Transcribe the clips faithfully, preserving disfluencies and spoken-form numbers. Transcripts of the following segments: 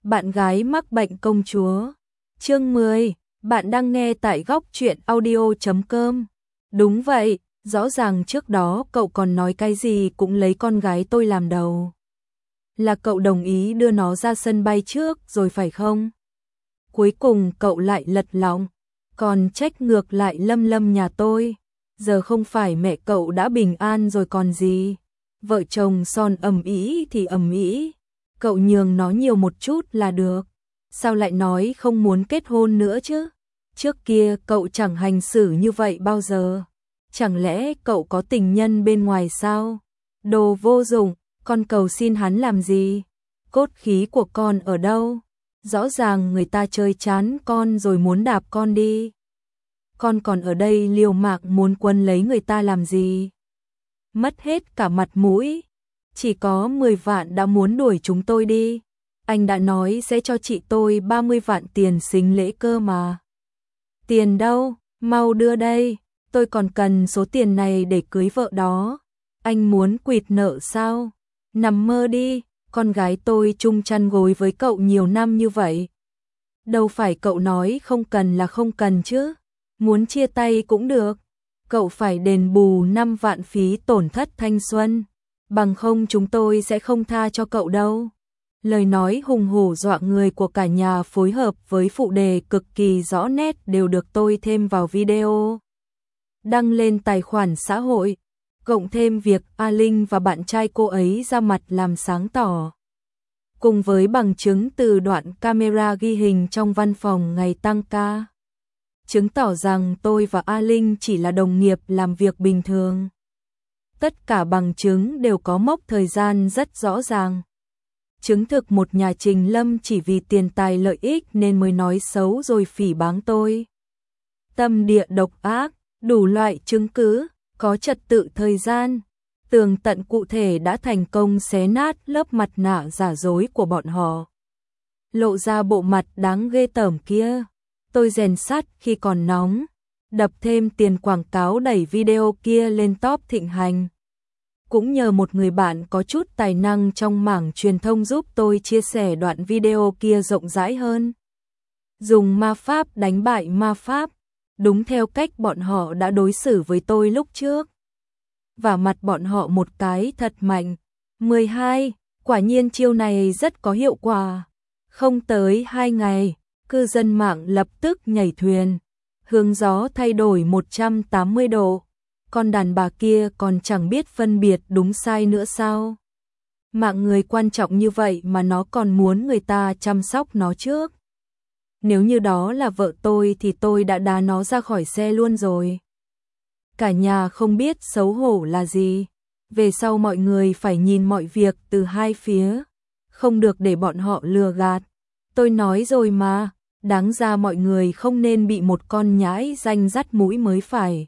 Bạn gái mắc bệnh công chúa. Chương mười, bạn đang nghe tại góc truyện audio chấm com. Đúng vậy, rõ ràng trước đó cậu còn nói cái gì cũng lấy con gái tôi làm đầu. Là cậu đồng ý đưa nó ra sân bay trước rồi phải không? Cuối cùng cậu lại lật lọng, còn trách ngược lại Lâm Lâm nhà tôi. Giờ không phải mẹ cậu đã bình an rồi còn gì. Vợ chồng son ầm ĩ thì ầm ĩ, cậu nhường nó nhiều một chút là được. Sao lại nói không muốn kết hôn nữa chứ? Trước kia cậu chẳng hành xử như vậy bao giờ. Chẳng lẽ cậu có tình nhân bên ngoài sao? Đồ vô dụng, con cầu xin hắn làm gì? Cốt khí của con ở đâu? Rõ ràng người ta chơi chán con rồi muốn đạp con đi. Con còn ở đây liều mạng muốn quấn lấy người ta làm gì? Mất hết cả mặt mũi. Chỉ có mười vạn đã muốn đuổi chúng tôi đi. Anh đã nói sẽ cho chị tôi ba mươi vạn tiền sính lễ cơ mà. Tiền đâu? Mau đưa đây. Tôi còn cần số tiền này để cưới vợ đó. Anh muốn quỵt nợ sao? Nằm mơ đi. Con gái tôi chung chăn gối với cậu nhiều năm như vậy. Đâu phải cậu nói không cần là không cần chứ. Muốn chia tay cũng được. Cậu phải đền bù năm vạn phí tổn thất thanh xuân. Bằng không chúng tôi sẽ không tha cho cậu đâu. Lời nói hùng hổ dọa người của cả nhà phối hợp với phụ đề cực kỳ rõ nét đều được tôi thêm vào video. Đăng lên tài khoản xã hội. Cộng thêm việc A Linh và bạn trai cô ấy ra mặt làm sáng tỏ. Cùng với bằng chứng từ đoạn camera ghi hình trong văn phòng ngày tăng ca. Chứng tỏ rằng tôi và A Linh chỉ là đồng nghiệp làm việc bình thường. Tất cả bằng chứng đều có mốc thời gian rất rõ ràng. Chứng thực một nhà Trình Lâm chỉ vì tiền tài lợi ích nên mới nói xấu rồi phỉ báng tôi. Tâm địa độc ác, đủ loại chứng cứ, có trật tự thời gian. Tường tận cụ thể đã thành công xé nát lớp mặt nạ giả dối của bọn họ. Lộ ra bộ mặt đáng ghê tởm kia. Tôi rèn sắt khi còn nóng, đập thêm tiền quảng cáo đẩy video kia lên top thịnh hành. Cũng nhờ một người bạn có chút tài năng trong mảng truyền thông giúp tôi chia sẻ đoạn video kia rộng rãi hơn. Dùng ma pháp đánh bại ma pháp, đúng theo cách bọn họ đã đối xử với tôi lúc trước. Và mặt bọn họ một cái thật mạnh. mười hai, quả nhiên chiêu này rất có hiệu quả. Không tới hai ngày, cư dân mạng lập tức nhảy thuyền, hướng gió thay đổi một trăm tám mươi độ. Con đàn bà kia còn chẳng biết phân biệt đúng sai nữa sao? Mạng người quan trọng như vậy mà nó còn muốn người ta chăm sóc nó trước. Nếu như đó là vợ tôi thì tôi đã đá nó ra khỏi xe luôn rồi. Cả nhà không biết xấu hổ là gì. Về sau mọi người phải nhìn mọi việc từ hai phía, không được để bọn họ lừa gạt. Tôi nói rồi mà, đáng ra mọi người không nên bị một con nhãi danh dắt mũi mới phải.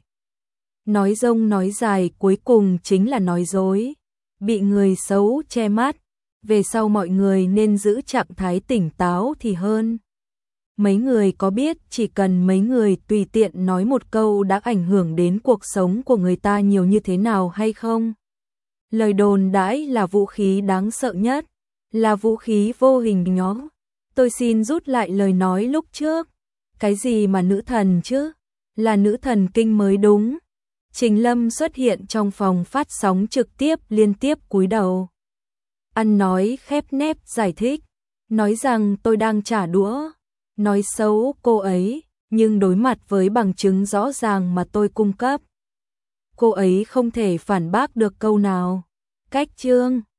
Nói dông nói dài cuối cùng chính là nói dối. Bị người xấu che mắt, về sau mọi người nên giữ trạng thái tỉnh táo thì hơn. Mấy người có biết chỉ cần mấy người tùy tiện nói một câu đã ảnh hưởng đến cuộc sống của người ta nhiều như thế nào hay không? Lời đồn đãi là vũ khí đáng sợ nhất, là vũ khí vô hình nhóm. Tôi xin rút lại lời nói lúc trước. Cái gì mà nữ thần chứ? Là nữ thần kinh mới đúng. Trình Lâm xuất hiện trong phòng phát sóng trực tiếp liên tiếp cúi đầu. Ăn nói khép nép giải thích, nói rằng tôi đang trả đũa, nói xấu cô ấy, nhưng đối mặt với bằng chứng rõ ràng mà tôi cung cấp. Cô ấy không thể phản bác được câu nào. Cách chương